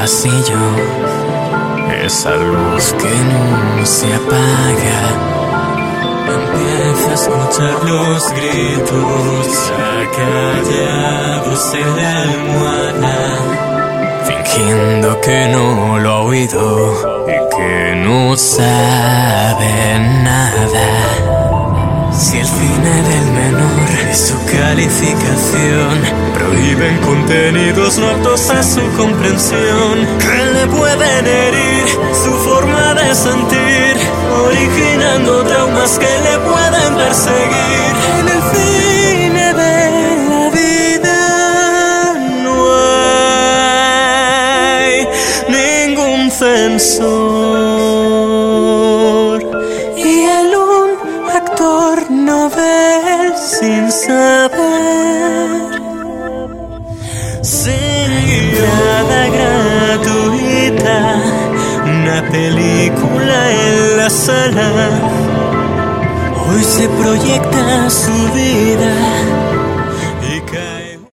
pasillo, esa luz que no se apaga. Empieza a escuchar los gritos acallados en la almohada, fingiendo que no lo ha oído y que no sabe nada. Si el cine del menor y su calificación prohíben contenidos no aptos a su comprensión, que le pueden herir su forma de sentir, originando traumas que le pueden perseguir. En el cine de la vida no hay ningún censor, y el un actor no ve sin saber. Sin entrada gratuita, una película en la sala. Hoy se proyecta su vida